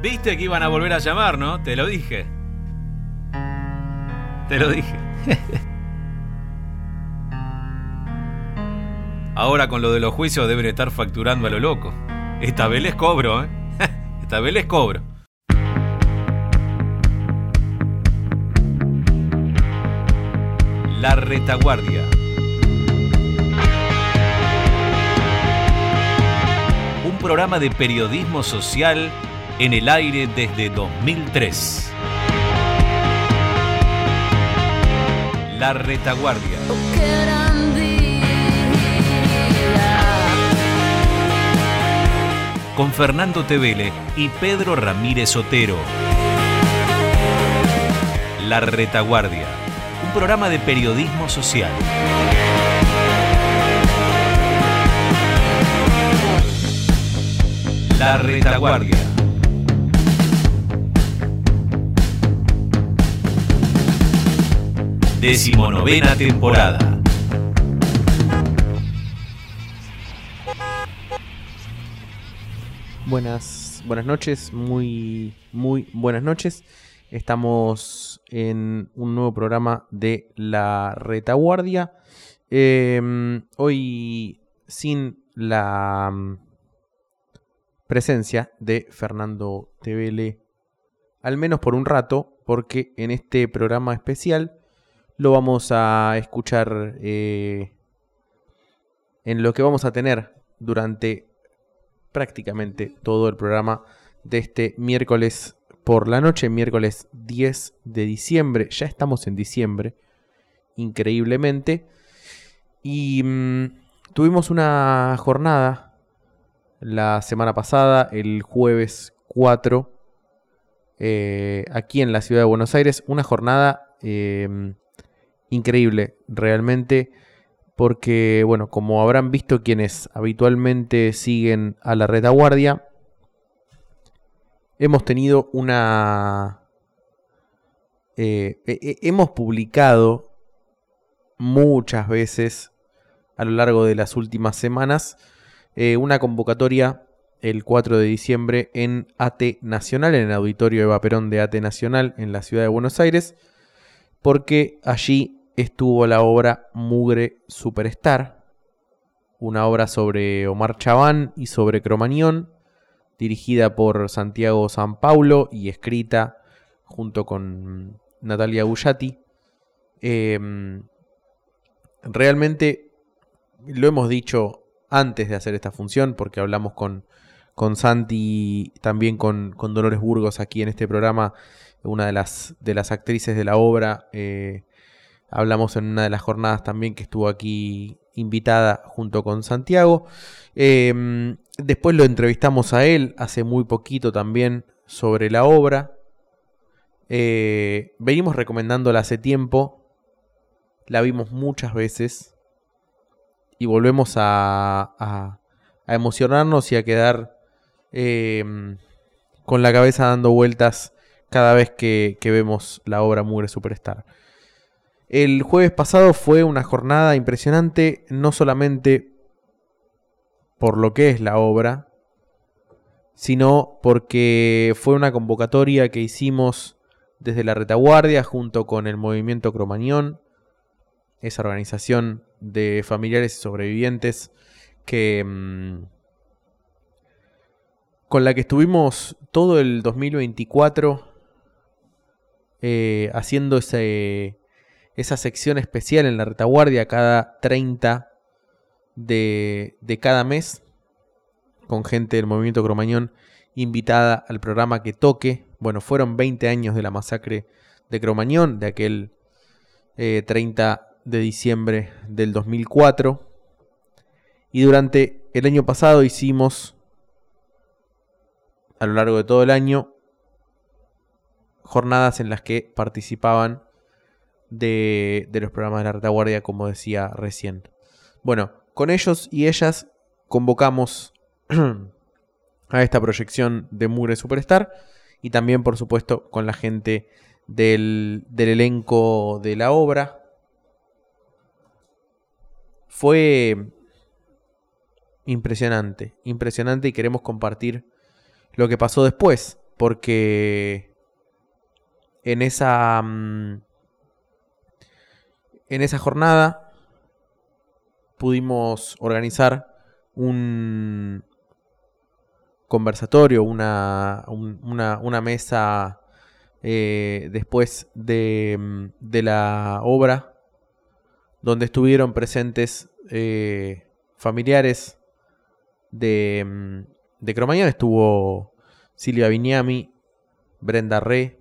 Viste que iban a volver a llamar, ¿no? Te lo dije. Te lo dije. Ahora con lo de los juicios deben estar facturando a lo loco. Esta vez les cobro, ¿eh? Esta vez les cobro. La Retaguardia. Un programa de periodismo social en el aire desde 2003. La Retaguardia. Con Fernando Tevele y Pedro Ramírez Otero. La Retaguardia. Un programa de periodismo social. La Retaguardia. Decimonovena temporada. Buenas noches, muy buenas noches. Estamos en un nuevo programa de La Retaguardia. Hoy sin la presencia de Fernando Tevele, al menos por un rato, porque en este programa especial lo vamos a escuchar en lo que vamos a tener durante prácticamente todo el programa de este miércoles por la noche, miércoles 10 de diciembre. Ya estamos en diciembre, increíblemente. Y tuvimos una jornada la semana pasada, el jueves 4, aquí en la ciudad de Buenos Aires. Una jornada increíble, realmente, porque, bueno, como habrán visto quienes habitualmente siguen a La Retaguardia, hemos tenido hemos publicado muchas veces a lo largo de las últimas semanas una convocatoria el 4 de diciembre en AT Nacional, en el auditorio Eva Perón de AT Nacional en la ciudad de Buenos Aires, porque allí estuvo la obra Mugre Superstar, una obra sobre Omar Chabán y sobre Cromañón, dirigida por Santiago San Paulo y escrita junto con Natalia Bullati. Realmente lo hemos dicho antes de hacer esta función, porque hablamos con Santi, también con Dolores Burgos aquí en este programa, una de las actrices de la obra. Hablamos en una de las jornadas también que estuvo aquí invitada junto con Santiago. Después lo entrevistamos a él hace muy poquito también sobre la obra. Venimos recomendándola hace tiempo. La vimos muchas veces. Y volvemos a emocionarnos y a quedar con la cabeza dando vueltas cada vez que vemos la obra Mugre Superstar. El jueves pasado fue una jornada impresionante, no solamente por lo que es la obra, sino porque fue una convocatoria que hicimos desde La Retaguardia junto con el Movimiento Cromañón, esa organización de familiares y sobrevivientes con la que estuvimos todo el 2024 haciendo esa sección especial en La Retaguardia cada 30 de cada mes, con gente del Movimiento Cromañón invitada al programa que toque. Bueno, fueron 20 años de la masacre de Cromañón, de aquel 30 de diciembre del 2004. Y durante el año pasado hicimos, a lo largo de todo el año, jornadas en las que participaban de los programas de La Retaguardia, como decía recién. Bueno, con ellos y ellas convocamos a esta proyección de Mugre Superstar, y también, por supuesto, con la gente del elenco de la obra. Fue impresionante, y queremos compartir lo que pasó después porque en esa jornada pudimos organizar un conversatorio, una mesa después de la obra, donde estuvieron presentes familiares de Cromañón. Estuvo Silvia Viñami, Brenda Re,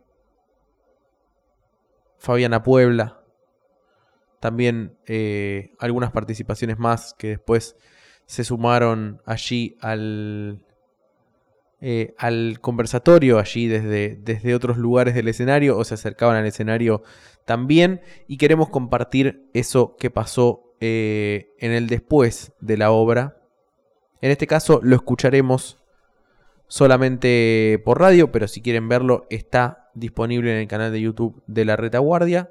Fabiana Puebla, también algunas participaciones más que después se sumaron allí al conversatorio, allí desde otros lugares del escenario, o se acercaban al escenario también, y queremos compartir eso que pasó en el después de la obra. En este caso lo escucharemos solamente por radio, pero si quieren verlo está disponible en el canal de YouTube de La Retaguardia.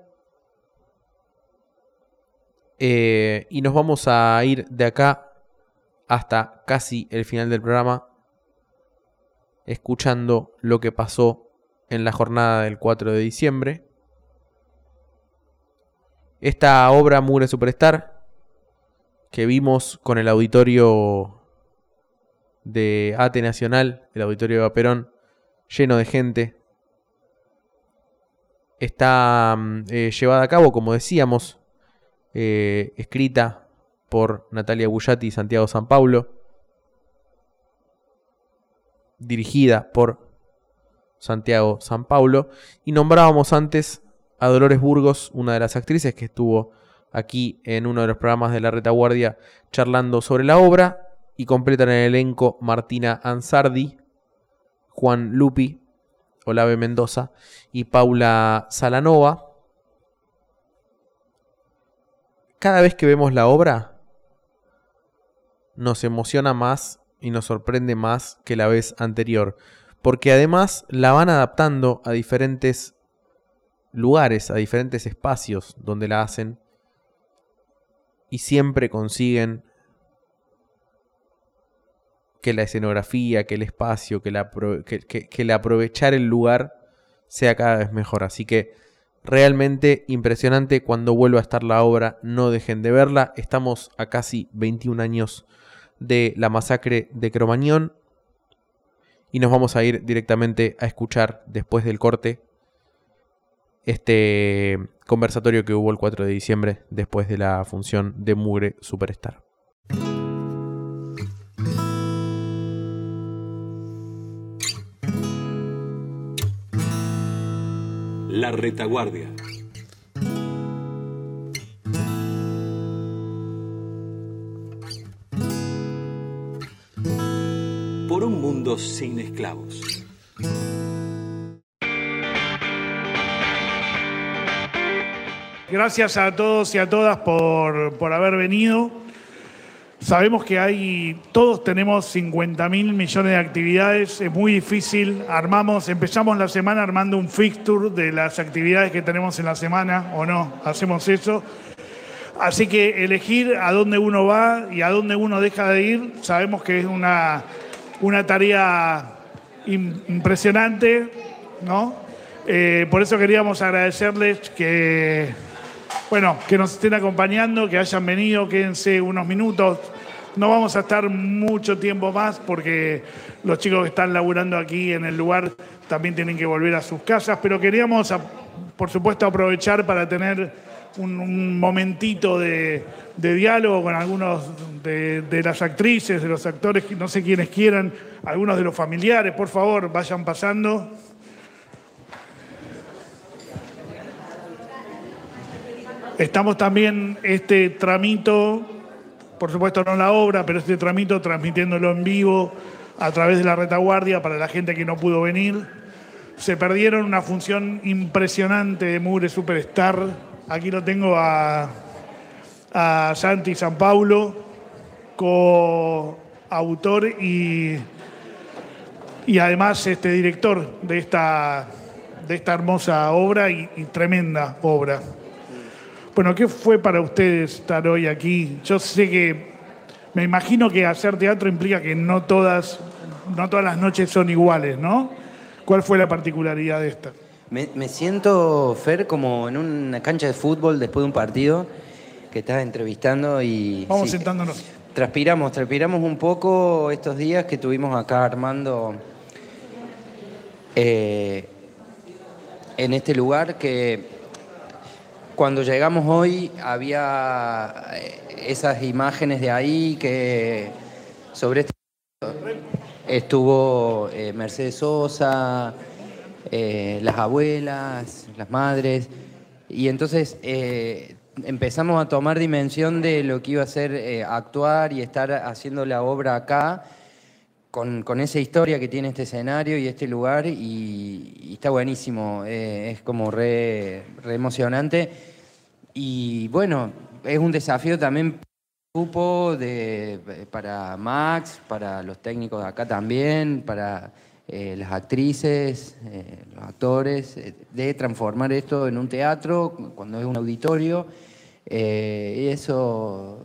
Y nos vamos a ir de acá hasta casi el final del programa, escuchando lo que pasó en la jornada del 4 de diciembre. Esta obra Mugre Superstar, que vimos con el auditorio de ATE Nacional, el auditorio de Vaperón, lleno de gente, está llevada a cabo, como decíamos, escrita por Natalia Bullati y Santiago San Paulo, dirigida por Santiago San Paulo, y nombrábamos antes a Dolores Burgos, una de las actrices que estuvo aquí en uno de los programas de La Retaguardia charlando sobre la obra, y completan el elenco Martina Ansardi, Juan Lupi, Olave Mendoza y Paula Salanova. Cada vez que vemos la obra nos emociona más y nos sorprende más que la vez anterior, porque además la van adaptando a diferentes lugares, a diferentes espacios donde la hacen, y siempre consiguen que la escenografía, que el espacio, que el aprovechar el lugar sea cada vez mejor. Así que realmente impresionante. Cuando vuelva a estar la obra, no dejen de verla. Estamos a casi 21 años de la masacre de Cromañón, y nos vamos a ir directamente a escuchar, después del corte, este conversatorio que hubo el 4 de diciembre después de la función de Mugre Superstar. La Retaguardia. Por un mundo sin esclavos. Gracias a todos y a todas por haber venido. Sabemos que todos tenemos 50.000 millones de actividades, es muy difícil. Empezamos la semana armando un fixture de las actividades que tenemos en la semana, o no, hacemos eso. Así que elegir a dónde uno va y a dónde uno deja de ir, sabemos que es una tarea impresionante, ¿no? Por eso queríamos agradecerles que nos estén acompañando, que hayan venido. Quédense unos minutos. No vamos a estar mucho tiempo más porque los chicos que están laburando aquí en el lugar también tienen que volver a sus casas, pero queríamos, por supuesto, aprovechar para tener un momentito de diálogo con algunos de las actrices, de los actores, no sé quiénes quieran, algunos de los familiares. Por favor, vayan pasando. Estamos también tramito, por supuesto no la obra, pero este tramito transmitiéndolo en vivo a través de La Retaguardia para la gente que no pudo venir. Se perdieron una función impresionante de Mugre Superstar. Aquí lo tengo a Santi San Paulo, coautor y además director de esta hermosa obra y tremenda obra. Bueno, ¿qué fue para ustedes estar hoy aquí? Yo sé que, me imagino que hacer teatro implica que no todas las noches son iguales, ¿no? ¿Cuál fue la particularidad de esta? Me siento, Fer, como en una cancha de fútbol después de un partido que estás entrevistando y... Vamos sí, sentándonos. transpiramos un poco estos días que estuvimos acá armando en este lugar que cuando llegamos hoy había esas imágenes de ahí que sobre este estuvo Mercedes Sosa, las abuelas, las madres, y entonces empezamos a tomar dimensión de lo que iba a ser actuar y estar haciendo la obra acá, con esa historia que tiene este escenario y este lugar, y está buenísimo, es como re emocionante, y bueno, es un desafío también grupo para Max, para los técnicos de acá también, para las actrices, los actores, de transformar esto en un teatro cuando es un auditorio. Y eso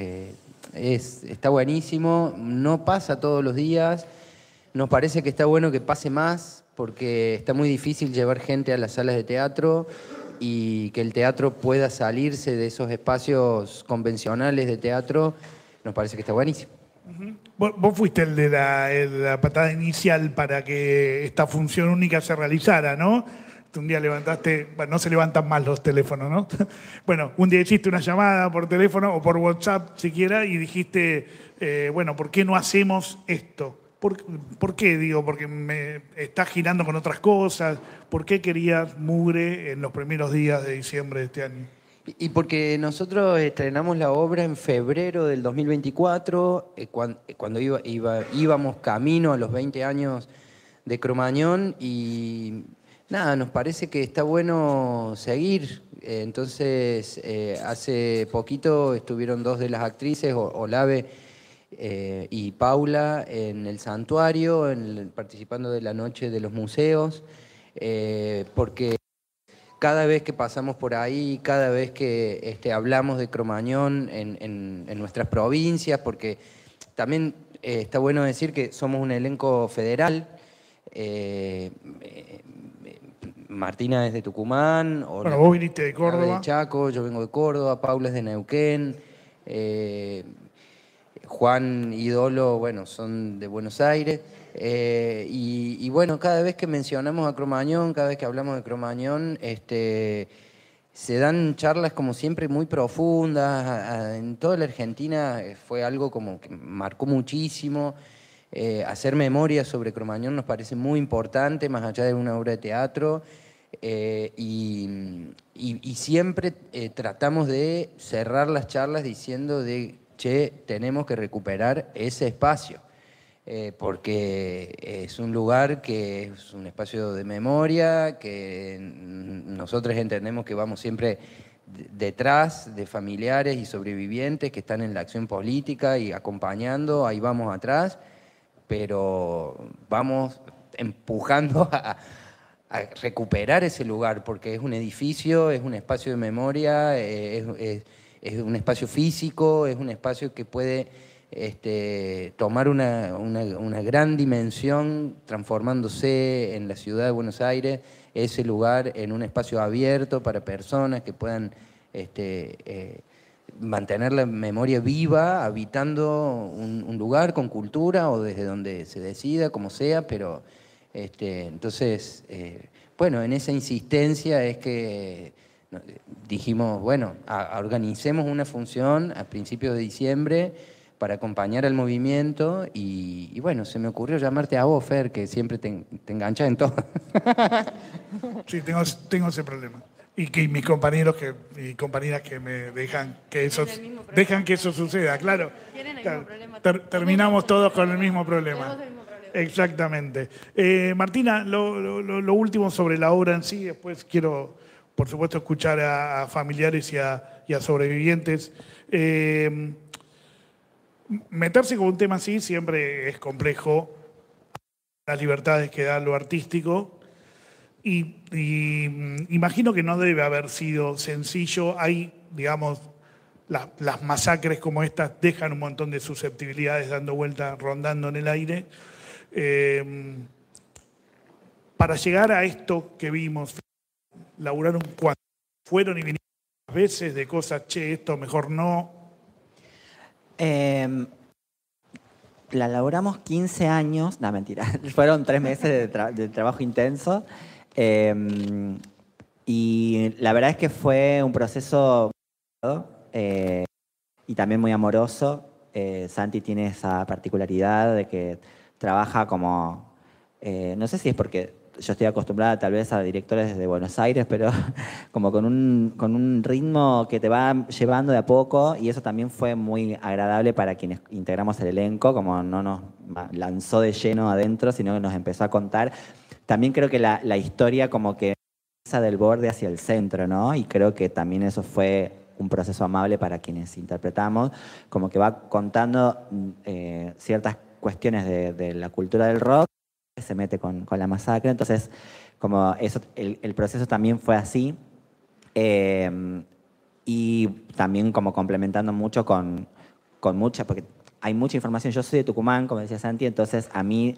está buenísimo, no pasa todos los días, nos parece que está bueno que pase más porque está muy difícil llevar gente a las salas de teatro y que el teatro pueda salirse de esos espacios convencionales de teatro, nos parece que está buenísimo. Vos fuiste el de la patada inicial para que esta función única se realizara, ¿no? Un día levantaste, bueno, no se levantan más los teléfonos, ¿no? Bueno, un día hiciste una llamada por teléfono o por WhatsApp siquiera y dijiste, bueno, ¿por qué no hacemos esto? ¿Por qué? Digo, porque me estás girando con otras cosas. ¿Por qué querías mugre en los primeros días de diciembre de este año? Y porque nosotros estrenamos la obra en febrero del 2024, cuando íbamos camino a los 20 años de Cromañón, y nada, nos parece que está bueno seguir. Entonces, hace poquito estuvieron dos de las actrices, Olave y Paula, en el santuario, participando de la Noche de los Museos, porque cada vez que pasamos por ahí, cada vez que hablamos de Cromañón en nuestras provincias, porque también está bueno decir que somos un elenco federal. Martina es de Tucumán. Bueno, vos viniste de Córdoba. De Chaco, yo vengo de Córdoba, Paula es de Neuquén. Juan y Dolo, bueno, son de Buenos Aires. Y bueno, cada vez que mencionamos a Cromañón, cada vez que hablamos de Cromañón, se dan charlas como siempre muy profundas. En toda la Argentina fue algo como que marcó muchísimo. Hacer memoria sobre Cromañón nos parece muy importante, más allá de una obra de teatro. Y siempre tratamos de cerrar las charlas diciendo de, che, tenemos que recuperar ese espacio. Porque es un lugar que es un espacio de memoria, que nosotros entendemos que vamos siempre detrás de familiares y sobrevivientes que están en la acción política y acompañando, ahí vamos atrás, pero vamos empujando a recuperar ese lugar, porque es un edificio, es un espacio de memoria, es un espacio físico, es un espacio que puede tomar una gran dimensión transformándose en la ciudad de Buenos Aires, ese lugar en un espacio abierto para personas que puedan mantener la memoria viva, habitando un lugar con cultura o desde donde se decida, como sea, pero entonces, bueno, en esa insistencia es que dijimos, bueno, organicemos una función a principios de diciembre para acompañar al movimiento y bueno, se me ocurrió llamarte a vos, Fer, que siempre te enganchas en todo. Sí, tengo ese problema. Y que mis compañeros y compañeras que me dejan que eso suceda, claro. Tienen el Claro. mismo problema. Terminamos todos con el mismo problema. Tenemos el mismo problema. Exactamente. Martina, lo último sobre la obra en sí, después quiero, por supuesto, escuchar a familiares y a sobrevivientes. Meterse con un tema así siempre es complejo, las libertades que da lo artístico, y imagino que no debe haber sido sencillo. Hay, digamos, las masacres como estas dejan un montón de susceptibilidades dando vueltas, rondando en el aire. para llegar a esto que vimos, laburaron cuánto, fueron y vinieron veces de cosas, che, esto mejor no. La laburamos 15 años, no, mentira, fueron 3 meses de trabajo intenso. Y la verdad es que fue un proceso y también muy amoroso. Santi tiene esa particularidad de que trabaja como, no sé si es porque yo estoy acostumbrada tal vez a directores de Buenos Aires, pero como con un ritmo que te va llevando de a poco, y eso también fue muy agradable para quienes integramos el elenco, como no nos lanzó de lleno adentro, sino que nos empezó a contar. También creo que la historia como que pasa del borde hacia el centro, ¿no? Y creo que también eso fue un proceso amable para quienes interpretamos, como que va contando ciertas cuestiones de la cultura del rock, se mete con la masacre, entonces como eso, el proceso también fue así, y también como complementando mucho con mucha, porque hay mucha información. Yo soy de Tucumán, como decía Santi, entonces a mí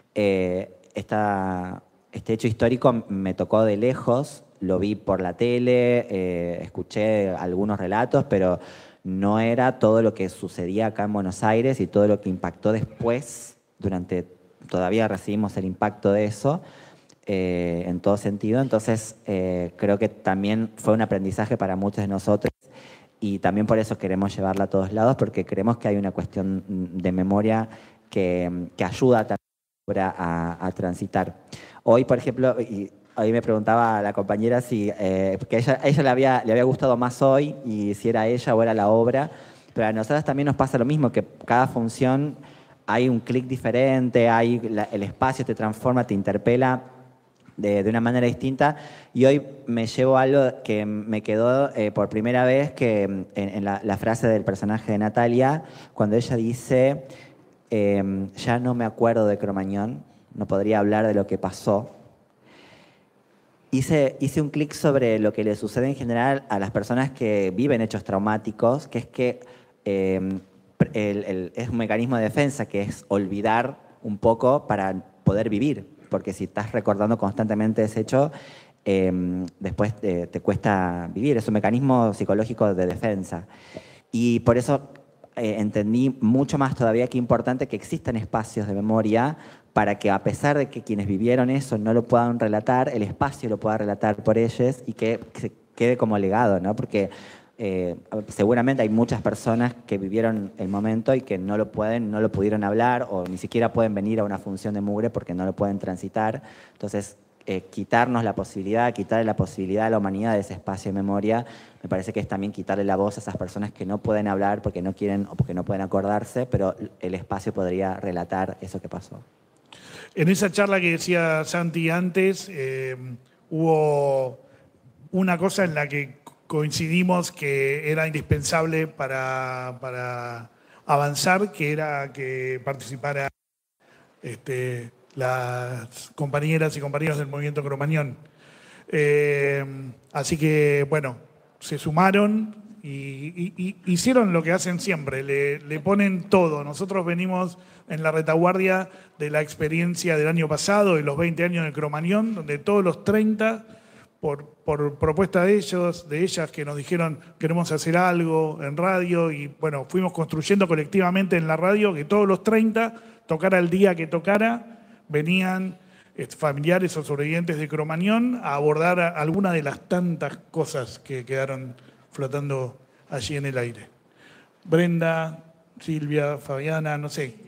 este hecho histórico me tocó de lejos, lo vi por la tele, escuché algunos relatos, pero no era todo lo que sucedía acá en Buenos Aires y todo lo que impactó después, todavía recibimos el impacto de eso en todo sentido. Entonces creo que también fue un aprendizaje para muchos de nosotros y también por eso queremos llevarla a todos lados, porque creemos que hay una cuestión de memoria que ayuda también a transitar. Hoy, por ejemplo, y hoy me preguntaba a la compañera si que a ella le había gustado más hoy y si era ella o era la obra, pero a nosotros también nos pasa lo mismo, que cada función hay un clic diferente, el espacio te transforma, te interpela de una manera distinta, y hoy me llevo algo que me quedó por primera vez, que en la frase del personaje de Natalia, cuando ella dice, ya no me acuerdo de Cromañón, no podría hablar de lo que pasó. Hice un clic sobre lo que le sucede en general a las personas que viven hechos traumáticos, que es que es un mecanismo de defensa, que es olvidar un poco para poder vivir, porque si estás recordando constantemente ese hecho, después te cuesta vivir. Es un mecanismo psicológico de defensa. Y por eso entendí mucho más todavía que importante que existan espacios de memoria para que, a pesar de que quienes vivieron eso no lo puedan relatar, el espacio lo pueda relatar por ellos y que se quede como legado, ¿no? Porque seguramente hay muchas personas que vivieron el momento y que no lo pudieron hablar, o ni siquiera pueden venir a una función de Mugre porque no lo pueden transitar. Entonces, quitarle la posibilidad a la humanidad de ese espacio de memoria, me parece que es también quitarle la voz a esas personas que no pueden hablar porque no quieren o porque no pueden acordarse, pero el espacio podría relatar eso que pasó. En esa charla que decía Santi antes, hubo una cosa en la que coincidimos que era indispensable para avanzar, que era que participara las compañeras y compañeros del movimiento Cromañón. Así que, bueno, se sumaron y hicieron lo que hacen siempre, le ponen todo. Nosotros venimos en la retaguardia de la experiencia del año pasado, de los 20 años del Cromañón, donde todos los 30, por propuesta de ellas que nos dijeron queremos hacer algo en radio, y bueno, fuimos construyendo colectivamente en la radio que todos los 30, tocara el día que tocara, venían familiares o sobrevivientes de Cromañón a abordar alguna de las tantas cosas que quedaron flotando allí en el aire. Brenda, Silvia, Fabiana, no sé.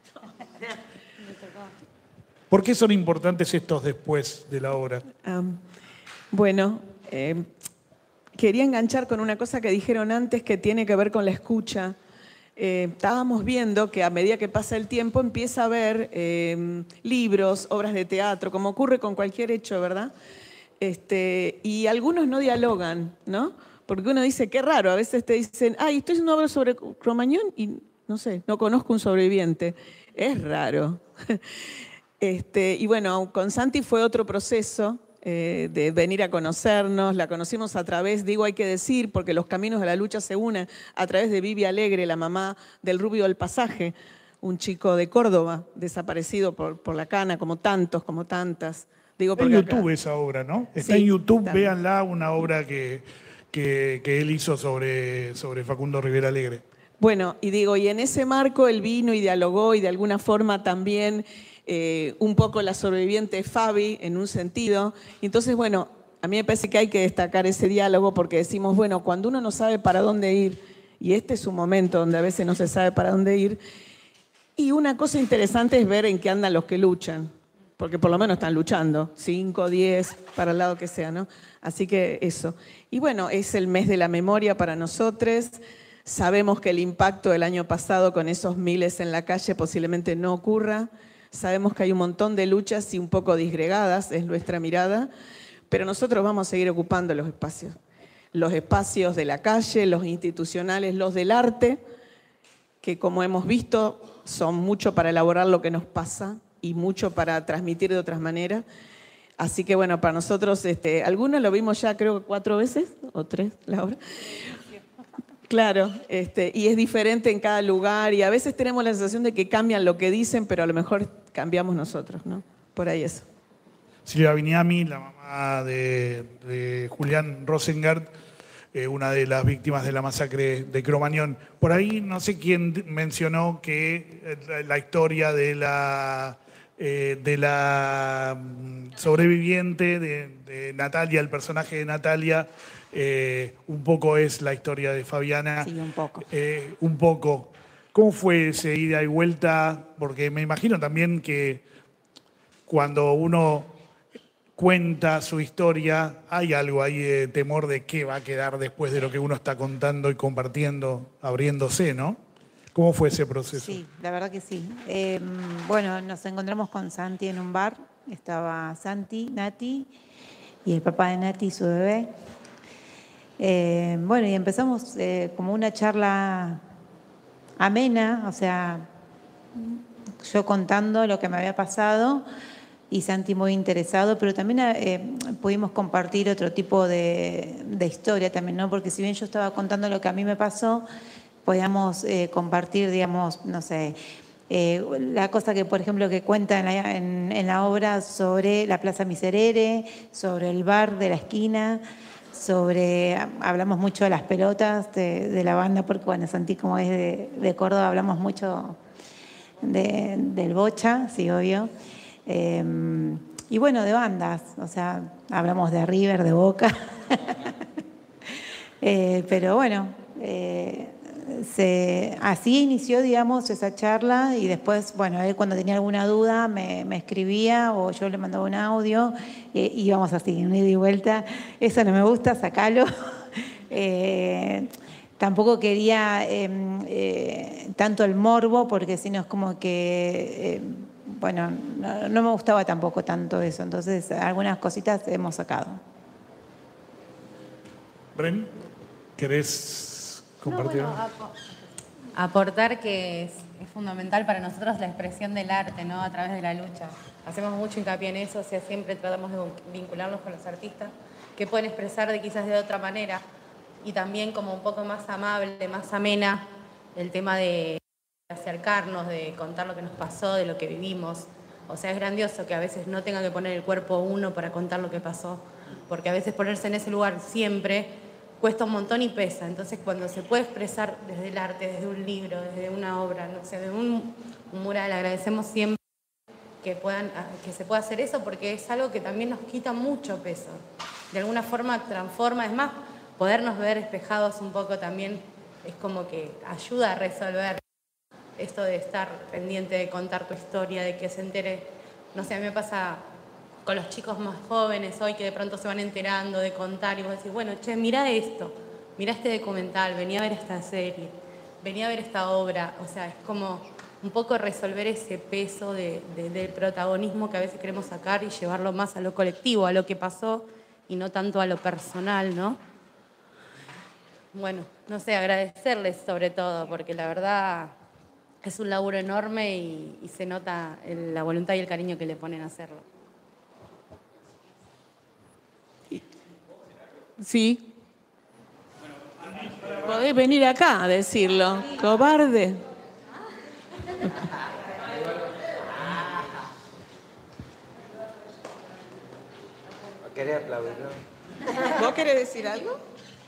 ¿Por qué son importantes estos después de la obra? Bueno, quería enganchar con una cosa que dijeron antes que tiene que ver con la escucha. Estábamos viendo que a medida que pasa el tiempo empieza a haber libros, obras de teatro, como ocurre con cualquier hecho, ¿verdad? Y algunos no dialogan, ¿no? Porque uno dice, qué raro, a veces te dicen, estoy haciendo una obra sobre Cromañón y no sé, no conozco un sobreviviente. Es raro. Y bueno, con Santi fue otro proceso de venir a conocernos. La conocimos a través, hay que decir, porque los caminos de la lucha se unen, a través de Vivi Alegre, la mamá del Rubio del Pasaje, un chico de Córdoba, desaparecido por la cana, como tantos, como tantas, Digo, Está en porque acá- YouTube esa obra, ¿no? Está Sí, en YouTube, también. véanla, una obra que él hizo sobre Facundo Rivera Alegre. Bueno, y digo, y en ese marco él vino y dialogó y de alguna forma también un poco la sobreviviente Fabi en un sentido. Entonces, bueno, a mí me parece que hay que destacar ese diálogo porque decimos, bueno, cuando uno no sabe para dónde ir, y este es un momento donde a veces no se sabe para dónde ir, y una cosa interesante es ver en qué andan los que luchan, porque por lo menos están luchando, 5, 10, para el lado que sea, ¿no? Así que eso. Y bueno, es el mes de la memoria para nosotros. Sabemos que el impacto del año pasado con esos miles en la calle posiblemente no ocurra. Sabemos que hay un montón de luchas y un poco disgregadas, es nuestra mirada, pero nosotros vamos a seguir ocupando los espacios de la calle, los institucionales, los del arte, que como hemos visto son mucho para elaborar lo que nos pasa y mucho para transmitir de otras maneras. Así que bueno, para nosotros, algunos lo vimos ya creo que 4 veces o 3 la obra. Claro, y es diferente en cada lugar y a veces tenemos la sensación de que cambian lo que dicen, pero a lo mejor cambiamos nosotros, ¿no? Por ahí eso. Silvia Vignami, la mamá de Julián Rosengart, una de las víctimas de la masacre de Cromañón. Por ahí no sé quién mencionó que la historia de la sobreviviente de Natalia, el personaje de Natalia, un poco es la historia de Fabiana. Sí, un poco. Un poco. ¿Cómo fue ese ida y vuelta? Porque me imagino también que cuando uno cuenta su historia, hay algo ahí de temor de qué va a quedar después de lo que uno está contando y compartiendo, abriéndose, ¿no? ¿Cómo fue ese proceso? Sí, la verdad que sí. Bueno, nos encontramos con Santi en un bar. Estaba Santi, Nati y el papá de Nati y su bebé. Bueno, y empezamos como una charla amena, o sea, yo contando lo que me había pasado y Santi muy interesado, pero también pudimos compartir otro tipo de historia también, ¿no? Porque si bien yo estaba contando lo que a mí me pasó, podíamos compartir, digamos, no sé, la cosa que, por ejemplo, que cuenta en la obra sobre la Plaza Miserere, sobre el bar de la esquina, hablamos mucho de las pelotas de la banda, porque bueno, Santi como es de Córdoba, hablamos mucho del Bocha, sí, obvio. Y bueno, de bandas, o sea, hablamos de River, de Boca. Pero bueno, así inició, digamos, esa charla y después, bueno, él cuando tenía alguna duda me escribía o yo le mandaba un audio y íbamos así, un ida y vuelta. Eso no me gusta, sacalo. Tampoco quería tanto el morbo porque si no es como que, bueno, no me gustaba tampoco tanto eso. Entonces, algunas cositas hemos sacado. Bren, ¿querés compartir? No, bueno, aportar que es fundamental para nosotros la expresión del arte, ¿no? A través de la lucha. Hacemos mucho hincapié en eso, o sea, siempre tratamos de vincularnos con los artistas que pueden expresar quizás de otra manera y también como un poco más amable, más amena el tema de acercarnos, de contar lo que nos pasó, de lo que vivimos. O sea, es grandioso que a veces no tenga que poner el cuerpo uno para contar lo que pasó, porque a veces ponerse en ese lugar siempre cuesta un montón y pesa. Entonces, cuando se puede expresar desde el arte, desde un libro, desde una obra, no sé, desde un mural, agradecemos siempre que se pueda hacer eso porque es algo que también nos quita mucho peso. De alguna forma transforma, es más, podernos ver espejados un poco también es como que ayuda a resolver esto de estar pendiente de contar tu historia, de que se entere. No sé, a mí me pasa con los chicos más jóvenes hoy que de pronto se van enterando de contar y vos decís, bueno, che, mirá esto, mirá este documental, vení a ver esta serie, vení a ver esta obra. O sea, es como un poco resolver ese peso del protagonismo que a veces queremos sacar y llevarlo más a lo colectivo, a lo que pasó y no tanto a lo personal, ¿no? Bueno, no sé, agradecerles sobre todo, porque la verdad es un laburo enorme y se nota la voluntad y el cariño que le ponen a hacerlo. Sí. Podés venir acá a decirlo, cobarde. ¿Querés aplaudirlo? ¿Vos querés decir algo?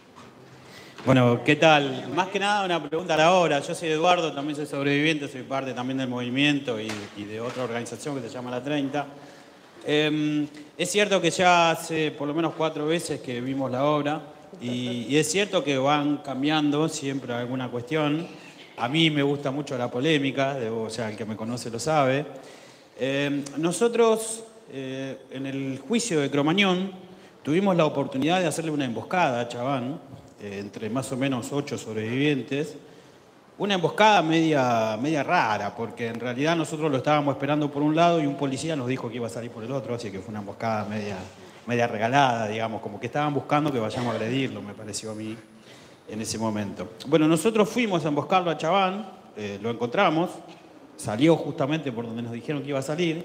Bueno, ¿qué tal? Más que nada una pregunta a la hora. Yo soy Eduardo, también soy sobreviviente, soy parte también del movimiento y de otra organización que se llama La 30. Es cierto que ya hace por lo menos 4 veces que vimos la obra y es cierto que van cambiando siempre alguna cuestión. A mí me gusta mucho la polémica, o sea, el que me conoce lo sabe. Nosotros, en el juicio de Cromañón, tuvimos la oportunidad de hacerle una emboscada a Chabán, entre más o menos 8 sobrevivientes. Una emboscada media rara, porque en realidad nosotros lo estábamos esperando por un lado y un policía nos dijo que iba a salir por el otro, así que fue una emboscada media regalada, digamos, como que estaban buscando que vayamos a agredirlo, me pareció a mí, en ese momento. Bueno, nosotros fuimos a emboscarlo a Chabán, lo encontramos, salió justamente por donde nos dijeron que iba a salir,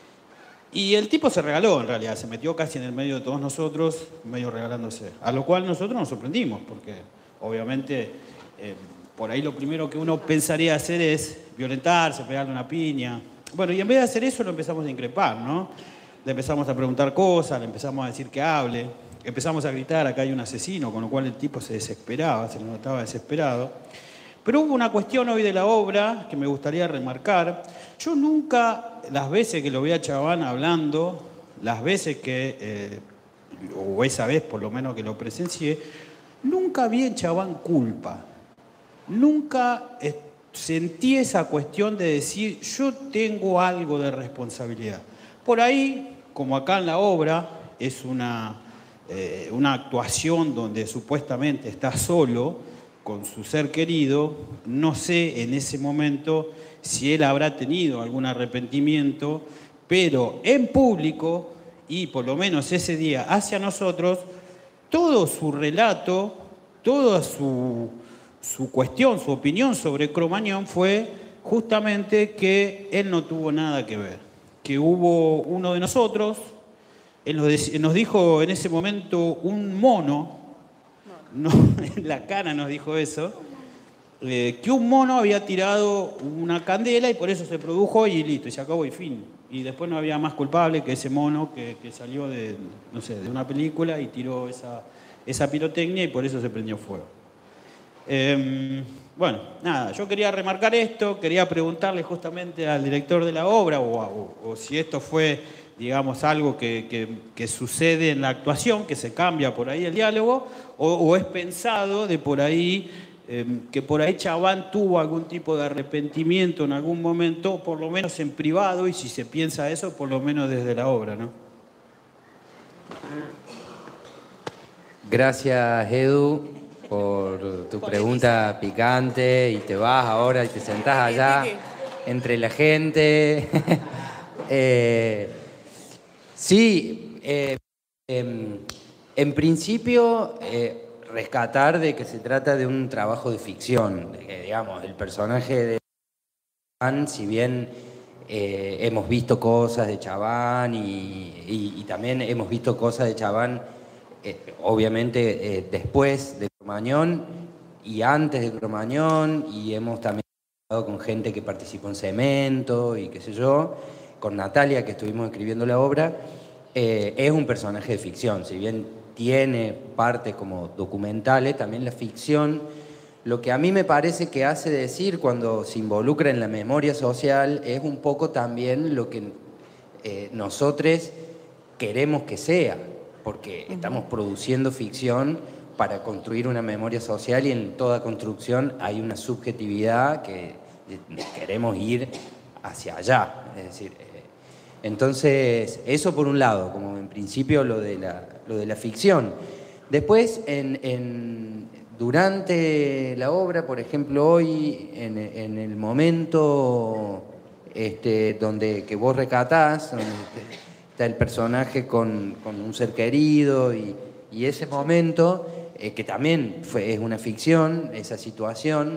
y el tipo se regaló en realidad, se metió casi en el medio de todos nosotros, medio regalándose, a lo cual nosotros nos sorprendimos, porque obviamente por ahí lo primero que uno pensaría hacer es violentarse, pegarle una piña. Bueno, y en vez de hacer eso lo empezamos a increpar, ¿no? Le empezamos a preguntar cosas, le empezamos a decir que hable, empezamos a gritar, acá hay un asesino, con lo cual el tipo se desesperaba, se notaba desesperado. Pero hubo una cuestión hoy de la obra que me gustaría remarcar. Yo nunca, las veces que lo vi a Chabán hablando, las veces que, o esa vez por lo menos que lo presencié, nunca vi en Chabán culpa. Nunca sentí esa cuestión de decir, yo tengo algo de responsabilidad. Por ahí, como acá en la obra, es una actuación donde supuestamente está solo con su ser querido, no sé en ese momento si él habrá tenido algún arrepentimiento, pero en público, y por lo menos ese día hacia nosotros, todo su relato, toda su cuestión, su opinión sobre Cromañón fue justamente que él no tuvo nada que ver, que hubo uno de nosotros, él nos dijo en ese momento un mono, no, en la cara nos dijo eso, que un mono había tirado una candela y por eso se produjo y listo, y se acabó y fin. Y después no había más culpable que ese mono que salió de, no sé, de una película y tiró esa pirotecnia y por eso se prendió fuego. Bueno, nada, yo quería remarcar esto, quería preguntarle justamente al director de la obra o si esto fue, digamos, algo que sucede en la actuación, que se cambia por ahí el diálogo, o es pensado de por ahí, que por ahí Chabán tuvo algún tipo de arrepentimiento en algún momento, por lo menos en privado, y si se piensa eso, por lo menos desde la obra, ¿no? Gracias, Edu, por tu pregunta picante, y te vas ahora y te sentás allá entre la gente. Sí, en principio rescatar de que se trata de un trabajo de ficción, de que, digamos, el personaje de Chabán, si bien hemos visto cosas de Chabán y también hemos visto cosas de Chabán, obviamente después de Cromañón y antes de Cromañón, y hemos también hablado con gente que participó en Cemento y qué sé yo, con Natalia, que estuvimos escribiendo la obra. Es un personaje de ficción, si bien tiene partes como documentales, también la ficción, lo que a mí me parece que hace decir cuando se involucra en la memoria social es un poco también lo que nosotros queremos que sea, porque estamos produciendo ficción para construir una memoria social y en toda construcción hay una subjetividad que queremos ir hacia allá, es decir, entonces eso por un lado, como en principio lo de la ficción. Después, durante la obra, por ejemplo, hoy, en el momento donde que vos recatás, donde está el personaje con un ser querido y ese momento, que también es una ficción, esa situación.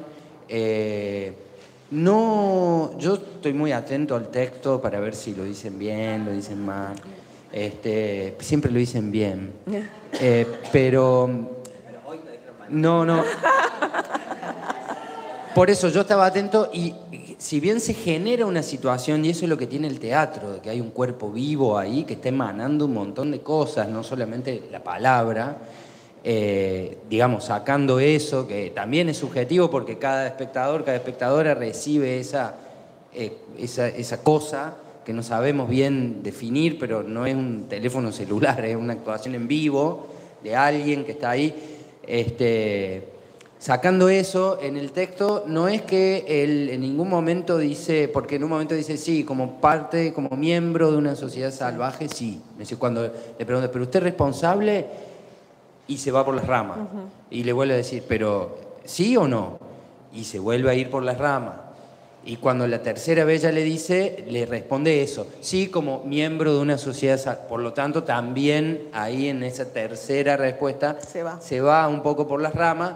No, yo estoy muy atento al texto para ver si lo dicen bien, lo dicen mal. Siempre lo dicen bien. Pero no. Por eso yo estaba atento y si bien se genera una situación, y eso es lo que tiene el teatro, de que hay un cuerpo vivo ahí que está emanando un montón de cosas, no solamente la palabra, digamos, sacando eso, que también es subjetivo porque cada espectador, cada espectadora recibe esa cosa que no sabemos bien definir, pero no es un teléfono celular, es una actuación en vivo de alguien que está ahí. Sacando eso, en el texto no es que él en ningún momento dice, porque en un momento dice sí, como parte, como miembro de una sociedad salvaje, sí. Es decir, cuando le pregunto, ¿pero usted es responsable? Y se va por las ramas. Y le vuelve a decir, ¿pero sí o no? Y se vuelve a ir por las ramas. Y cuando la tercera vez ya le dice, le responde eso. Sí, como miembro de una sociedad salvaje. Por lo tanto, también ahí en esa tercera respuesta se va un poco por las ramas.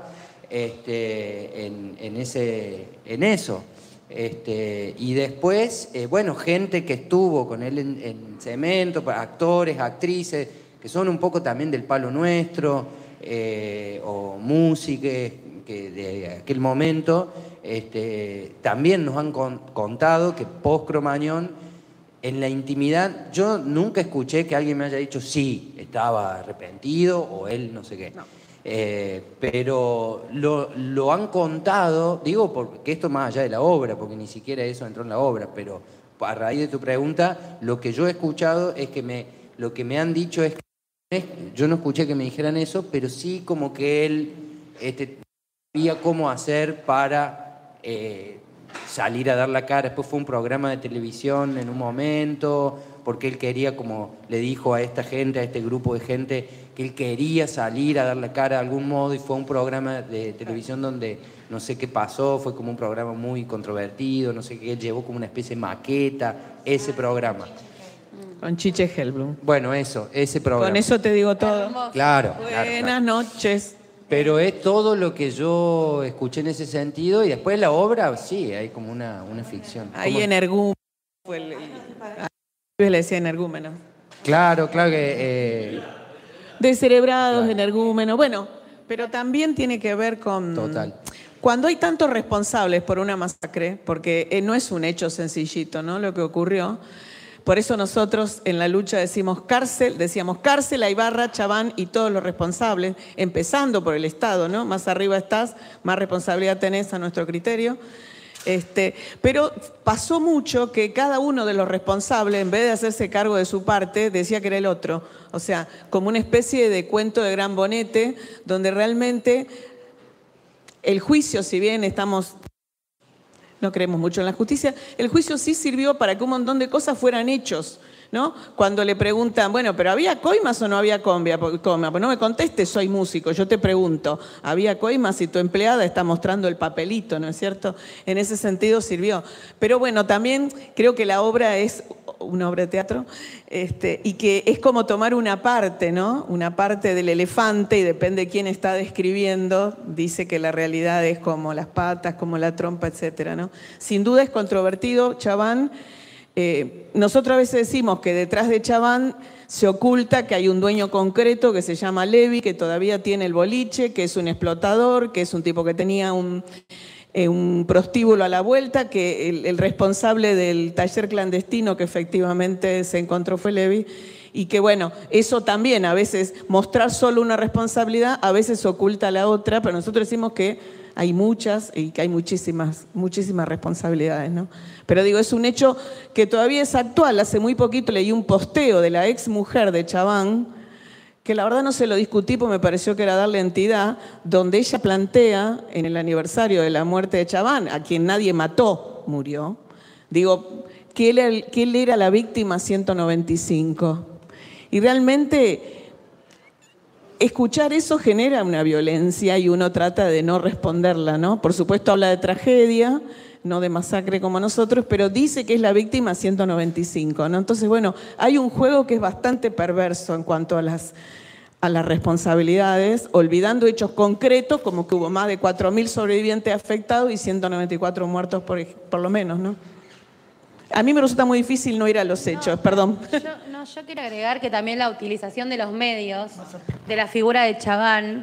En eso. Y después, bueno, gente que estuvo con él en Cemento, actores, actrices, que son un poco también del palo nuestro, o músicos que de aquel momento, también nos han contado que post-Cromañón, en la intimidad, yo nunca escuché que alguien me haya dicho sí, estaba arrepentido o él no sé qué. No. Pero lo han contado, digo porque esto más allá de la obra, porque ni siquiera eso entró en la obra, pero a raíz de tu pregunta, lo que yo he escuchado es que lo que me han dicho es que yo no escuché que me dijeran eso, pero sí como que él sabía cómo hacer para salir a dar la cara. Después fue un programa de televisión en un momento, porque él quería, como le dijo a esta gente, a este grupo de gente, que él quería salir a dar la cara de algún modo, y fue un programa de televisión donde no sé qué pasó, fue como un programa muy controvertido, no sé qué, él llevó como una especie de maqueta, ese programa. Con Chiche Hellblum. Bueno, ese programa. Con eso te digo todo. Claro. Buenas noches. Pero es todo lo que yo escuché en ese sentido, y después la obra, sí, hay como una ficción. Ahí energúmeno. Le decía energúmeno. Claro que... Descerebrados, claro. Energúmeno. Bueno, pero también tiene que ver con... Total. Cuando hay tantos responsables por una masacre, porque no es un hecho sencillito, ¿no? Lo que ocurrió. Por eso nosotros en la lucha decíamos cárcel a Ibarra, Chabán y todos los responsables, empezando por el Estado, ¿no? Más arriba estás, más responsabilidad tenés a nuestro criterio. Pero pasó mucho que cada uno de los responsables, en vez de hacerse cargo de su parte, decía que era el otro. O sea, como una especie de cuento de gran bonete, donde realmente el juicio, si bien no creemos mucho en la justicia, el juicio sí sirvió para que un montón de cosas fueran hechos, ¿no? Cuando le preguntan, bueno, ¿pero había coimas o no había coima? Pues no me contestes, soy músico, yo te pregunto, ¿había coimas si tu empleada está mostrando el papelito, ¿no es cierto? En ese sentido sirvió. Pero bueno, también creo que la obra es una obra de teatro, y que es como tomar una parte, ¿no? Una parte del elefante, y depende de quién está describiendo, dice que la realidad es como las patas, como la trompa, etcétera, ¿no? Sin duda es controvertido, Chabán. Nosotros a veces decimos que detrás de Chabán se oculta que hay un dueño concreto que se llama Levi, que todavía tiene el boliche, que es un explotador, que es un tipo que tenía un prostíbulo a la vuelta, que el responsable del taller clandestino que efectivamente se encontró fue Levi, y que bueno, eso también a veces mostrar solo una responsabilidad a veces oculta la otra, pero nosotros decimos que hay muchas y que hay muchísimas responsabilidades, ¿no? Pero digo, es un hecho que todavía es actual. Hace muy poquito leí un posteo de la ex mujer de Chabán, que la verdad no se lo discutí porque me pareció que era darle entidad, donde ella plantea en el aniversario de la muerte de Chabán, a quien nadie mató, murió, digo, que él era la víctima 195. Y realmente escuchar eso genera una violencia y uno trata de no responderla, ¿no? Por supuesto habla de tragedia, no de masacre como nosotros, pero dice que es la víctima 195, ¿no? Entonces, bueno, hay un juego que es bastante perverso en cuanto a las responsabilidades, olvidando hechos concretos, como que hubo más de 4.000 sobrevivientes afectados y 194 muertos por lo menos, ¿no? A mí me resulta muy difícil no ir a los hechos, perdón. Yo quiero agregar que también la utilización de los medios, de la figura de Chabán,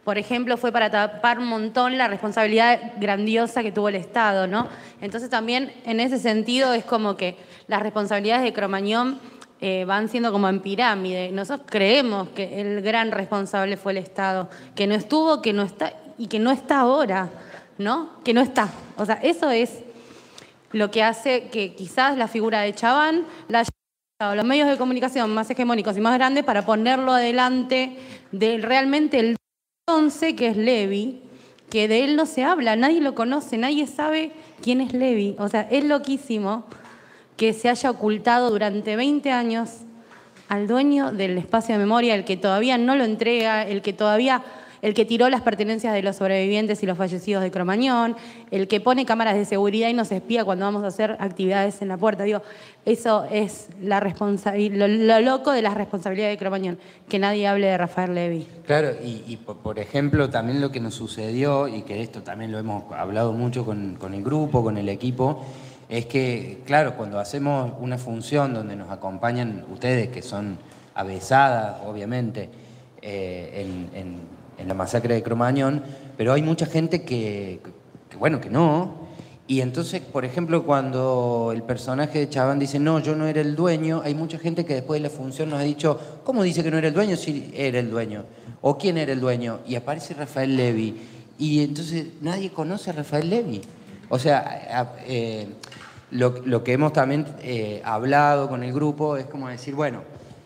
por ejemplo, fue para tapar un montón la responsabilidad grandiosa que tuvo el Estado, ¿no? Entonces también en ese sentido es como que las responsabilidades de Cromañón van siendo como en pirámide. Nosotros creemos que el gran responsable fue el Estado, que no estuvo, que no está y que no está ahora, ¿no? Que no está. O sea, eso es lo que hace que quizás la figura de Chabán la haya usado los medios de comunicación más hegemónicos y más grandes para ponerlo adelante de realmente el 11, que es Levi, que de él no se habla, nadie lo conoce, nadie sabe quién es Levi. O sea, es loquísimo que se haya ocultado durante 20 años al dueño del espacio de memoria, el que todavía no lo entrega, el que tiró las pertenencias de los sobrevivientes y los fallecidos de Cromañón, el que pone cámaras de seguridad y nos espía cuando vamos a hacer actividades en la puerta. Digo, eso es lo loco de las responsabilidades de Cromañón, que nadie hable de Rafael Levi. Claro, y por ejemplo, también lo que nos sucedió, y que esto también lo hemos hablado mucho con el grupo, con el equipo, es que, claro, cuando hacemos una función donde nos acompañan ustedes, que son avesadas, obviamente, en la masacre de Cromañón, pero hay mucha gente que no. Y entonces, por ejemplo, cuando el personaje de Chabán dice, no, yo no era el dueño, hay mucha gente que después de la función nos ha dicho, ¿cómo dice que no era el dueño si era el dueño? ¿O quién era el dueño? Y aparece Rafael Levi. Y entonces nadie conoce a Rafael Levi. O sea, lo que hemos también hablado con el grupo es como decir, bueno,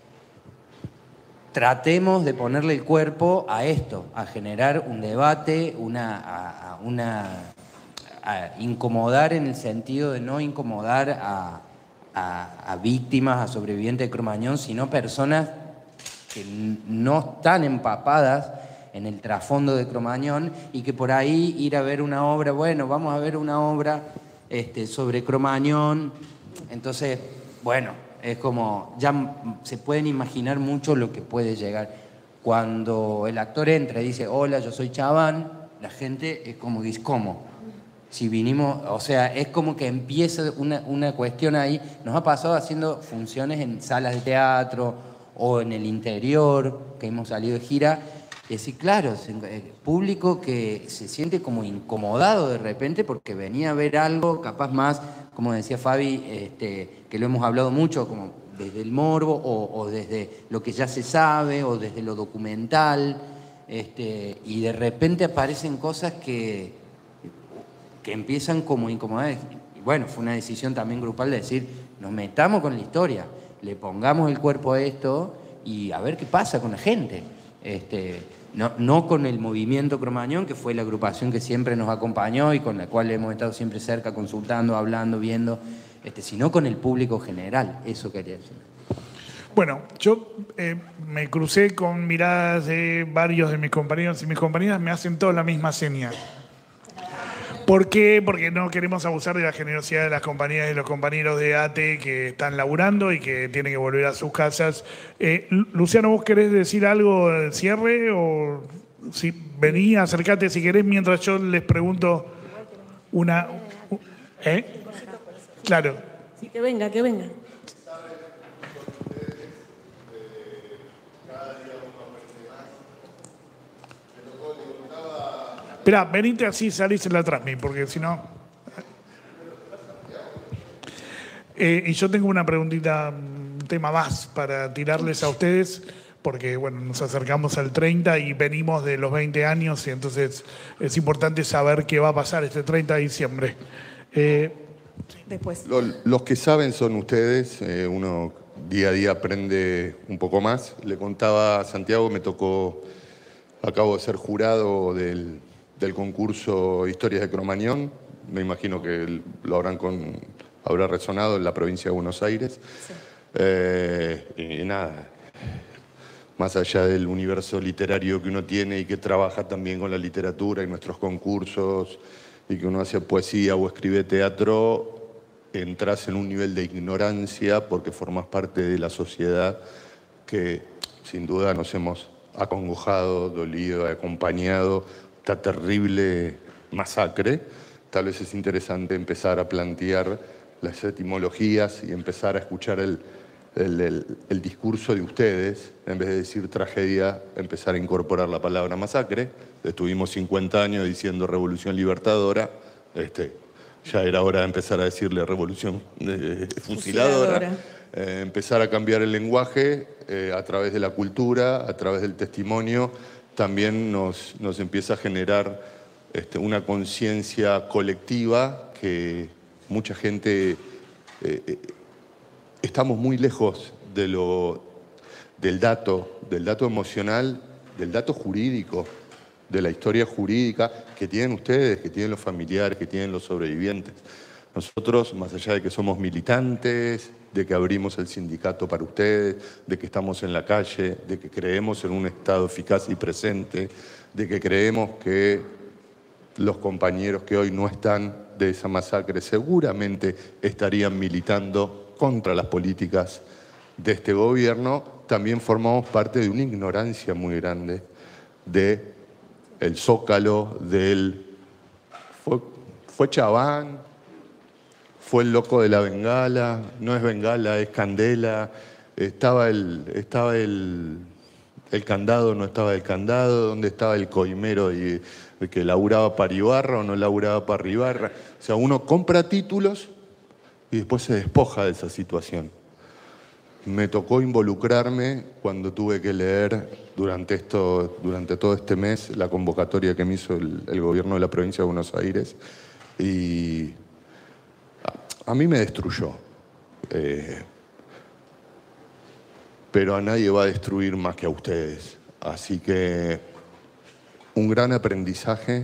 tratemos de ponerle el cuerpo a esto, a generar un debate, a incomodar en el sentido de no incomodar a víctimas, a sobrevivientes de Cromañón, sino personas que no están empapadas en el trasfondo de Cromañón y que por ahí ir a ver una obra, bueno, vamos a ver una obra sobre Cromañón, entonces, bueno, es como, ya se pueden imaginar mucho lo que puede llegar. Cuando el actor entra y dice, hola, yo soy Chabán, la gente es como dice, ¿cómo? Si vinimos, o sea, es como que empieza una cuestión ahí. Nos ha pasado haciendo funciones en salas de teatro o en el interior, que hemos salido de gira. Es decir, claro, público que se siente como incomodado de repente porque venía a ver algo, capaz más, como decía Fabi, que lo hemos hablado mucho, como desde el morbo o desde lo que ya se sabe o desde lo documental, y de repente aparecen cosas que empiezan como incomodar. Y bueno, fue una decisión también grupal de decir, nos metamos con la historia, le pongamos el cuerpo a esto y a ver qué pasa con la gente. No con el movimiento Cromañón, que fue la agrupación que siempre nos acompañó y con la cual hemos estado siempre cerca, consultando, hablando, viendo, sino con el público general. Eso quería decir. Bueno, yo me crucé con miradas de varios de mis compañeros y mis compañeras me hacen todos la misma señal. ¿Por qué? Porque no queremos abusar de la generosidad de las compañías y los compañeros de ATE que están laburando y que tienen que volver a sus casas. Luciano, ¿vos querés decir algo del cierre? O si vení, acércate si querés, mientras yo les pregunto una... Claro. Sí, que venga, que venga. Esperá, venite así, salís en la transmisión, porque si no... y yo tengo una preguntita, un tema más para tirarles a ustedes, porque bueno, nos acercamos al 30 y venimos de los 20 años, y entonces es importante saber qué va a pasar este 30 de diciembre. Después. Los que saben son ustedes, uno día a día aprende un poco más. Le contaba a Santiago, acabo de ser jurado del concurso Historias de Cromañón. Me imagino que lo habrá resonado en la provincia de Buenos Aires. Sí. Y nada, más allá del universo literario que uno tiene y que trabaja también con la literatura y nuestros concursos, y que uno hace poesía o escribe teatro, entras en un nivel de ignorancia porque formas parte de la sociedad que sin duda nos hemos acongojado, dolido, acompañado esta terrible masacre. Tal vez es interesante empezar a plantear las etimologías y empezar a escuchar el discurso de ustedes, en vez de decir tragedia, empezar a incorporar la palabra masacre. Estuvimos 50 años diciendo revolución libertadora, ya era hora de empezar a decirle revolución fusiladora. Empezar a cambiar el lenguaje a través de la cultura, a través del testimonio, también nos empieza a generar una conciencia colectiva que mucha gente... estamos muy lejos del dato emocional, del dato jurídico, de la historia jurídica que tienen ustedes, que tienen los familiares, que tienen los sobrevivientes. Nosotros, más allá de que somos militantes, de que abrimos el sindicato para ustedes, de que estamos en la calle, de que creemos en un Estado eficaz y presente, de que creemos que los compañeros que hoy no están de esa masacre seguramente estarían militando contra las políticas de este gobierno, también formamos parte de una ignorancia muy grande del Zócalo, fue Chaván, fue el loco de la bengala, no es bengala, es candela, estaba el candado, no estaba el candado, ¿dónde estaba el coimero que laburaba para Ibarra o no laburaba para Ibarra? O sea, uno compra títulos y después se despoja de esa situación. Me tocó involucrarme cuando tuve que leer durante todo este mes la convocatoria que me hizo el gobierno de la provincia de Buenos Aires y a mí me destruyó. Pero a nadie va a destruir más que a ustedes. Así que un gran aprendizaje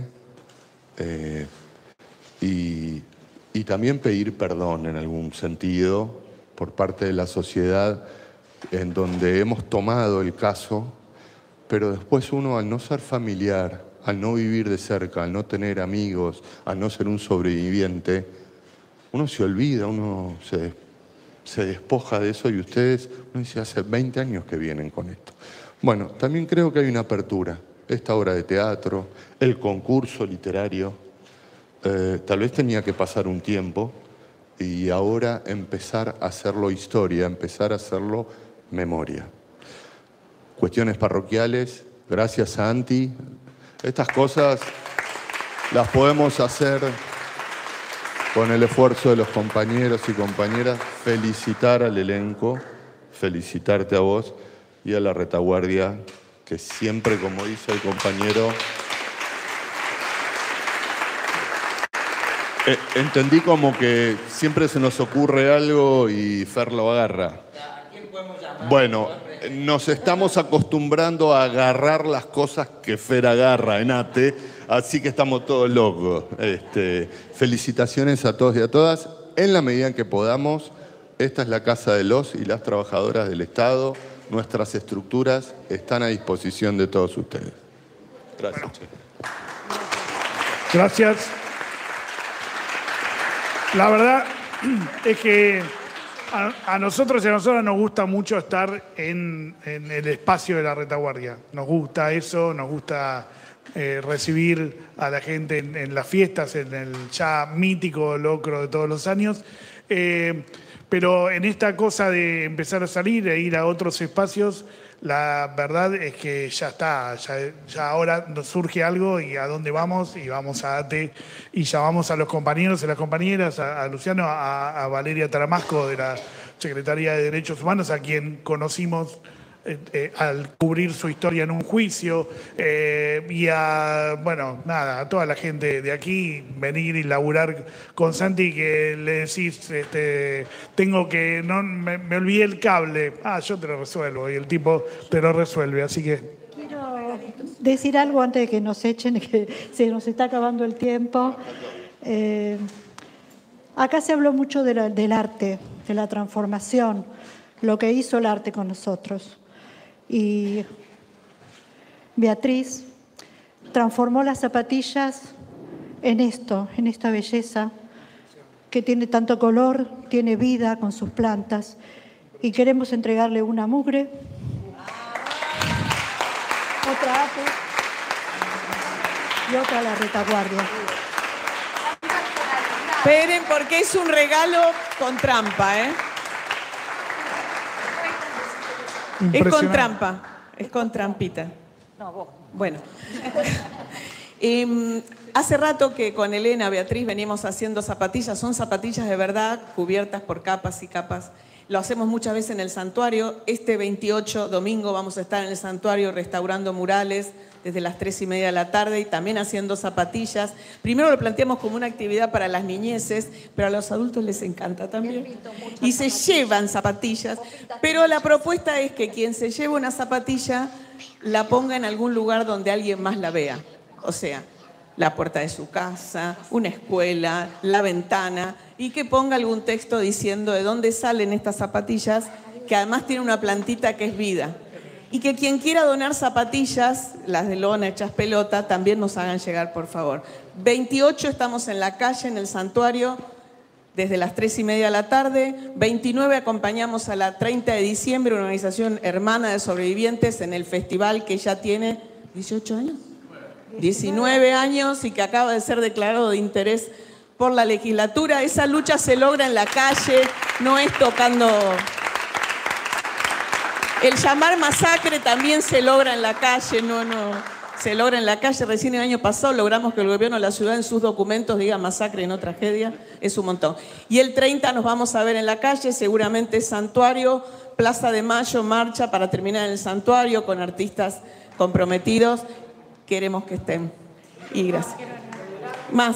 y también pedir perdón en algún sentido por parte de la sociedad en donde hemos tomado el caso, pero después uno al no ser familiar, al no vivir de cerca, al no tener amigos, al no ser un sobreviviente, uno se olvida, uno se despoja de eso y ustedes, uno dice, hace 20 años que vienen con esto. Bueno, también creo que hay una apertura. Esta obra de teatro, el concurso literario, tal vez tenía que pasar un tiempo y ahora empezar a hacerlo historia, empezar a hacerlo memoria. Cuestiones parroquiales, gracias a Anti. Estas cosas las podemos hacer con el esfuerzo de los compañeros y compañeras. Felicitar al elenco, felicitarte a vos y a la retaguardia, que siempre, como dice el compañero, entendí como que siempre se nos ocurre algo y Fer lo agarra. Bueno, nos estamos acostumbrando a agarrar las cosas que Fer agarra en ATE, así que estamos todos locos. Felicitaciones a todos y a todas. En la medida en que podamos, esta es la casa de los y las trabajadoras del Estado. Nuestras estructuras están a disposición de todos ustedes. Gracias. Bueno. Gracias. La verdad es que a nosotros y a nosotras nos gusta mucho estar en el espacio de la retaguardia. Nos gusta eso, nos gusta recibir a la gente en las fiestas, en el ya mítico locro de todos los años. Pero en esta cosa de empezar a salir e ir a otros espacios, la verdad es que ya está, ya ahora nos surge algo y a dónde vamos, y vamos a ATE y llamamos a los compañeros y las compañeras, a Luciano, a Valeria Taramasco de la Secretaría de Derechos Humanos, a quien conocimos al cubrir su historia en un juicio, y a toda la gente de aquí, venir y laburar con Santi, que le decís, me olvidé el cable, yo te lo resuelvo, y el tipo te lo resuelve, así que... Quiero decir algo antes de que nos echen, que se nos está acabando el tiempo. Acá se habló mucho del arte, de la transformación, lo que hizo el arte con nosotros. Y Beatriz transformó las zapatillas en esta belleza que tiene tanto color, tiene vida con sus plantas, y queremos entregarle una mugre, otra ATE y otra a la retaguardia. Esperen, porque es un regalo con trampa, Es con trampa, es con trampita. No, vos. Bueno. Hace rato que con Elena, Beatriz, venimos haciendo zapatillas. Son zapatillas de verdad, cubiertas por capas y capas. Lo hacemos muchas veces en el santuario. Este 28, domingo, vamos a estar en el santuario restaurando murales desde las 3:30 de la tarde y también haciendo zapatillas. Primero lo planteamos como una actividad para las niñeces, pero a los adultos les encanta también. Y se llevan zapatillas, pero la propuesta es que quien se lleve una zapatilla la ponga en algún lugar donde alguien más la vea. O sea, la puerta de su casa, una escuela, la ventana, y que ponga algún texto diciendo de dónde salen estas zapatillas, que además tiene una plantita que es vida. Y que quien quiera donar zapatillas, las de lona hechas pelota, también nos hagan llegar, por favor. 28 estamos en la calle, en el santuario, desde las 3:30 de la tarde. 29 acompañamos a la 30 de diciembre, una organización hermana de sobrevivientes en el festival que ya tiene 18 años. 19 años y que acaba de ser declarado de interés por la legislatura. Esa lucha se logra en la calle, no es tocando. El llamar masacre también se logra en la calle, se logra en la calle. Recién el año pasado logramos que el gobierno de la ciudad en sus documentos diga masacre y no tragedia, es un montón. Y el 30 nos vamos a ver en la calle, seguramente Santuario, Plaza de Mayo, marcha para terminar en el Santuario con artistas comprometidos. Queremos que estén. Y gracias. Más.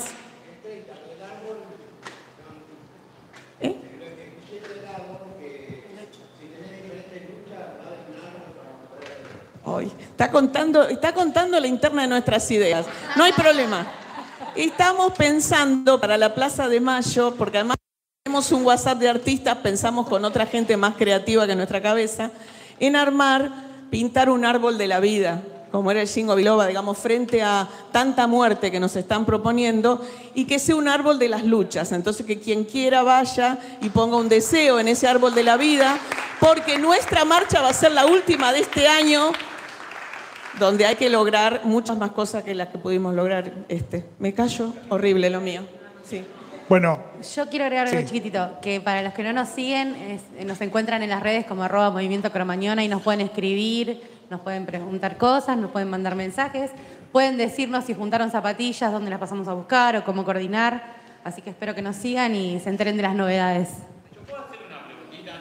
Hoy está contando la interna de nuestras ideas. No hay problema. Estamos pensando para la Plaza de Mayo, porque además tenemos un WhatsApp de artistas, pensamos con otra gente más creativa que nuestra cabeza, en pintar un árbol de la vida, como era el Shingo Biloba, digamos, frente a tanta muerte que nos están proponiendo, y que sea un árbol de las luchas. Entonces, que quien quiera vaya y ponga un deseo en ese árbol de la vida, porque nuestra marcha va a ser la última de este año, donde hay que lograr muchas más cosas que las que pudimos lograr. Me callo, horrible lo mío. Sí. Bueno. Yo quiero agregar algo chiquitito, que para los que no nos siguen, nos encuentran en las redes como @Movimiento Cromañón, y nos pueden escribir, nos pueden preguntar cosas, nos pueden mandar mensajes, pueden decirnos si juntaron zapatillas, dónde las pasamos a buscar o cómo coordinar. Así que espero que nos sigan y se enteren de las novedades. ¿Yo puedo hacer una preguntita?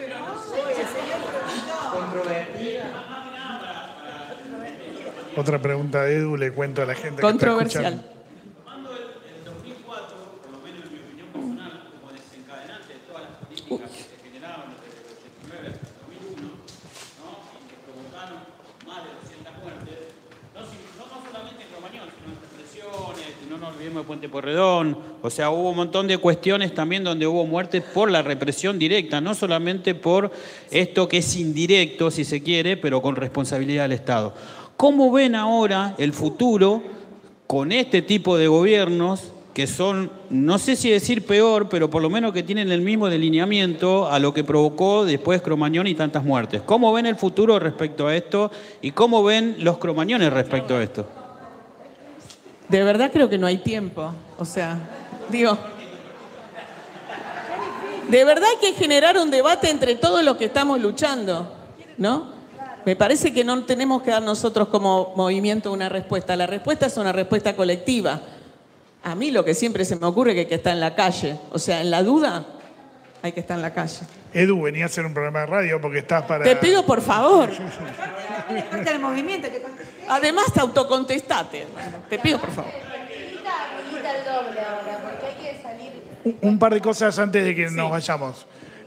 Otra pregunta de Edu, le cuento a la gente. Controversial. Tomando el 2004, por lo menos en mi opinión personal, como desencadenante de todas las políticas que se generaron desde el 89 hasta el 2001, ¿no? Y que provocaron más de 200 muertes, no solamente en Cromañón, sino en represiones, no nos olvidemos de Puente Porredón. O sea, hubo un montón de cuestiones también donde hubo muertes por la represión directa, no solamente por esto que es indirecto, si se quiere, pero con responsabilidad del Estado. ¿Cómo ven ahora el futuro con este tipo de gobiernos que son, no sé si decir peor, pero por lo menos que tienen el mismo delineamiento a lo que provocó después Cromañón y tantas muertes? ¿Cómo ven el futuro respecto a esto y cómo ven los cromañones respecto a esto? De verdad creo que no hay tiempo. O sea, digo, de verdad hay que generar un debate entre todos los que estamos luchando, ¿no? Me parece que no tenemos que dar nosotros como movimiento una respuesta. La respuesta es una respuesta colectiva. A mí lo que siempre se me ocurre es que hay que estar en la calle. O sea, en la duda hay que estar en la calle. Edu, venía a hacer un programa de radio porque estás para... Te pido por favor. El movimiento que... Además te autocontestate. Te pido por favor. El doble ahora, porque hay que salir. Un par de cosas antes de que nos vayamos.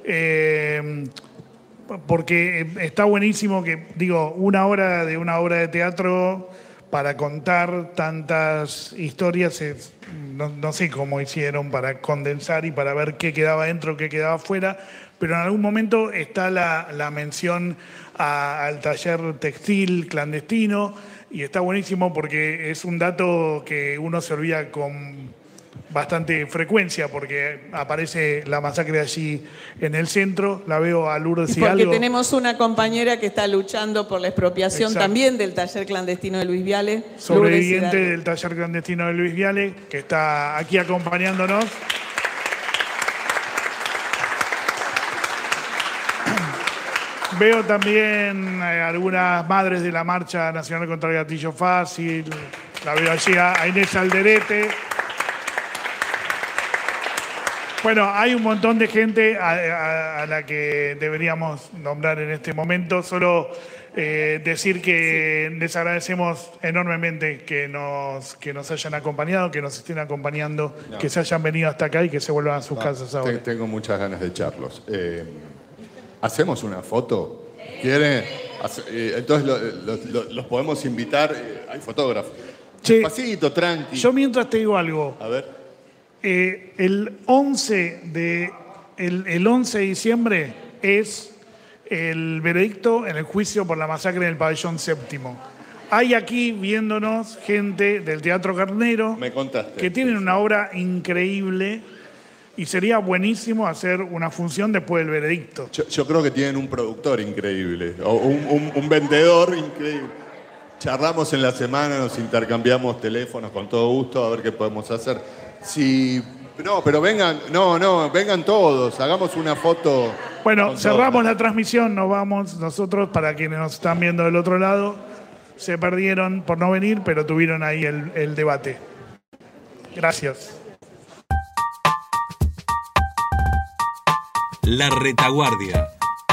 Porque está buenísimo que, digo, una hora de una obra de teatro para contar tantas historias, no sé cómo hicieron para condensar y para ver qué quedaba dentro, qué quedaba afuera, pero en algún momento está la mención al taller textil clandestino y está buenísimo porque es un dato que uno se olvida con bastante frecuencia porque aparece la masacre allí en el centro. La veo a Lourdes y porque Hidalgo. Tenemos una compañera que está luchando por la expropiación también del taller clandestino de Luis Viale. Sobreviviente del taller clandestino de Luis Viale, que está aquí acompañándonos. Veo también algunas madres de la Marcha Nacional contra el Gatillo Fácil. La veo allí a Inés Alderete. Bueno, hay un montón de gente a la que deberíamos nombrar en este momento. Solo decir que les agradecemos enormemente que nos hayan acompañado, que nos estén acompañando, que se hayan venido hasta acá y que se vuelvan a sus casas ahora. Tengo muchas ganas de echarlos. ¿Hacemos una foto? ¿Quieren? Entonces los podemos invitar. Hay fotógrafos. Despacito, tranqui. Yo mientras te digo algo. A ver. El 11 de diciembre es el veredicto en el juicio por la masacre en el pabellón séptimo. Hay aquí viéndonos gente del Teatro Carnero que tienen una obra increíble y sería buenísimo hacer una función después del veredicto. Yo creo que tienen un productor increíble o un vendedor increíble. Charlamos en la semana, nos intercambiamos teléfonos con todo gusto a ver qué podemos hacer. Pero vengan todos, hagamos una foto. Bueno, cerramos la transmisión, nos vamos nosotros, para quienes nos están viendo del otro lado, se perdieron por no venir, pero tuvieron ahí el debate. Gracias. La Retaguardia.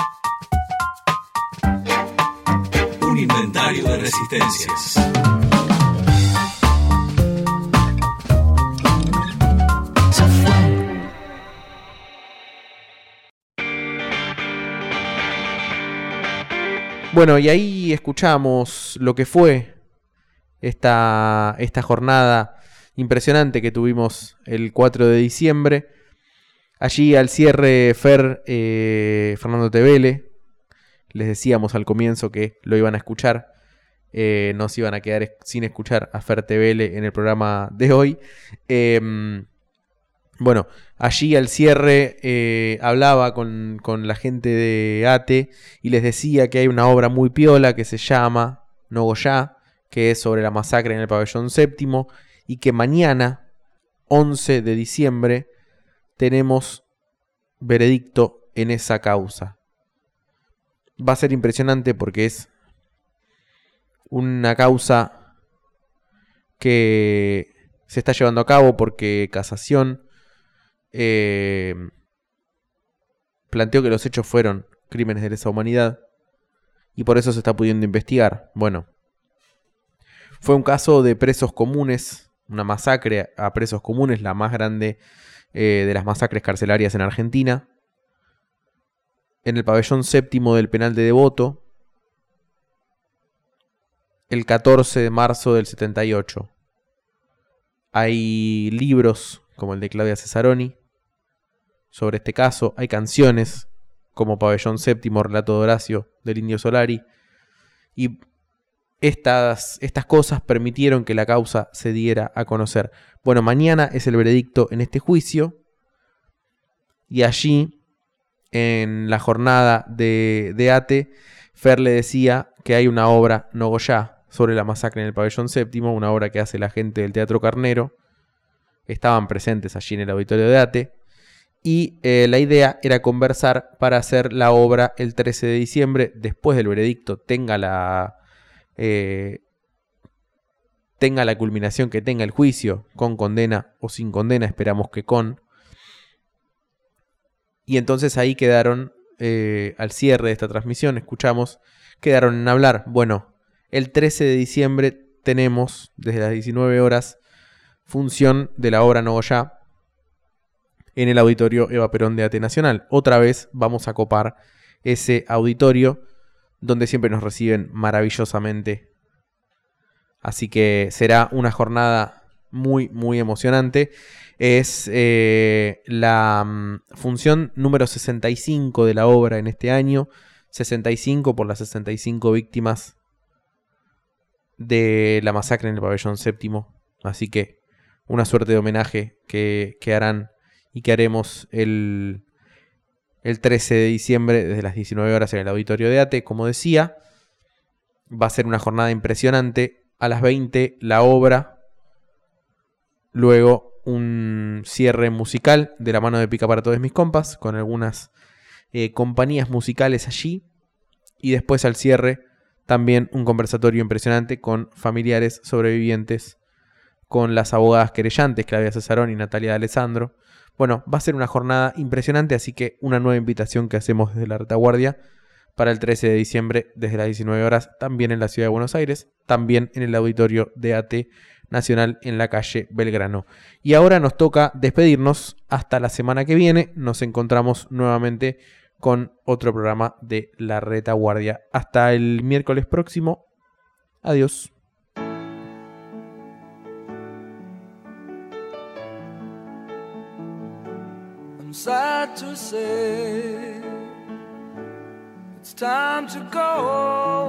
Un inventario de resistencias. Bueno, y ahí escuchamos lo que fue esta jornada impresionante que tuvimos el 4 de diciembre. Allí al cierre, Fernando Tevele, les decíamos al comienzo que lo iban a escuchar. No se iban a quedar sin escuchar a Fer Tevele en el programa de hoy. Bueno, allí al cierre hablaba con la gente de ATE y les decía que hay una obra muy piola que se llama Nogoyá, que es sobre la masacre en el pabellón séptimo, y que mañana, 11 de diciembre, tenemos veredicto en esa causa. Va a ser impresionante porque es una causa que se está llevando a cabo porque Casación planteó que los hechos fueron crímenes de lesa humanidad y por eso se está pudiendo investigar. Bueno, fue un caso de presos comunes, una masacre a presos comunes, la más grande de las masacres carcelarias en Argentina, en el pabellón séptimo del penal de Devoto, el 14 de marzo del 78. Hay libros como el de Claudia Cesaroni sobre este caso, hay canciones como Pabellón Séptimo, Relato de Horacio, del Indio Solari, y estas cosas permitieron que la causa se diera a conocer. Bueno, mañana es el veredicto en este juicio, y allí, en la jornada de ATE, Fer le decía que hay una obra Nogoyá sobre la masacre en el Pabellón Séptimo, una obra que hace la gente del Teatro Carnero. Estaban presentes allí en el auditorio de ATE. Y la idea era conversar para hacer la obra el 13 de diciembre, después del veredicto, tenga la culminación que tenga el juicio, con condena o sin condena, esperamos que con. Y entonces ahí quedaron, al cierre de esta transmisión, escuchamos, quedaron en hablar. Bueno, el 13 de diciembre tenemos, desde las 19 horas, función de la obra Nogoyá en el auditorio Eva Perón de ATE Nacional. Otra vez vamos a copar ese auditorio donde siempre nos reciben maravillosamente. Así que será una jornada muy, muy emocionante. Es la función número 65 de la obra en este año. 65 por las 65 víctimas de la masacre en el Pabellón Séptimo. Así que una suerte de homenaje que harán y que haremos el 13 de diciembre desde las 19 horas en el auditorio de ATE. Como decía, va a ser una jornada impresionante. A las 20 la obra, luego un cierre musical de la mano de Pica para Todos Mis Compas, con algunas compañías musicales allí, Y después al cierre también un conversatorio impresionante con familiares sobrevivientes, con las abogadas querellantes Claudia Cesarón y Natalia D'Alessandro. Bueno, va a ser una jornada impresionante, así que una nueva invitación que hacemos desde la retaguardia para el 13 de diciembre desde las 19 horas, también en la ciudad de Buenos Aires, también en el auditorio de AT Nacional en la calle Belgrano. Y ahora nos toca despedirnos hasta la semana que viene. Nos encontramos nuevamente con otro programa de La Retaguardia. Hasta el miércoles próximo. Adiós. I'm sad to say it's time to go.